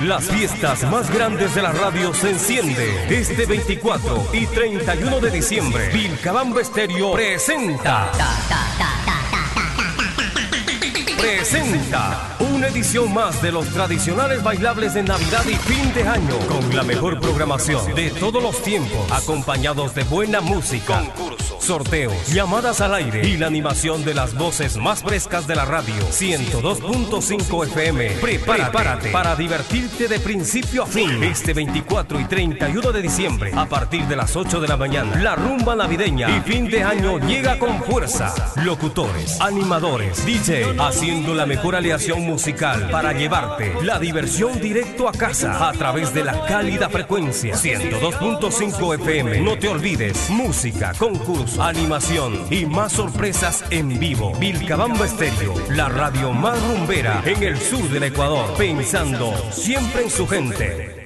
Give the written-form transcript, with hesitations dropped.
Las fiestas más grandes de la radio se enciende este 24 y 31 de diciembre. Vilcabamba Estéreo presenta una edición más de los tradicionales bailables de Navidad y fin de año, con la mejor programación de todos los tiempos, acompañados de buena música, concursos, sorteos, llamadas al aire y la animación de las voces más frescas de la radio. 102.5 FM. Prepárate para divertirte de principio a fin. Este 24 y 31 de diciembre, a partir de las 8 de la mañana, la rumba navideña y fin de año llega con fuerza. Locutores, animadores, DJ, haciendo la mejor aleación musical para llevarte la diversión directo a casa a través de la cálida frecuencia 102.5 FM. No te olvides, música, concurso, animación y más sorpresas en vivo. Vilcabamba Estéreo, la radio más rumbera en el sur del Ecuador, pensando siempre en su gente.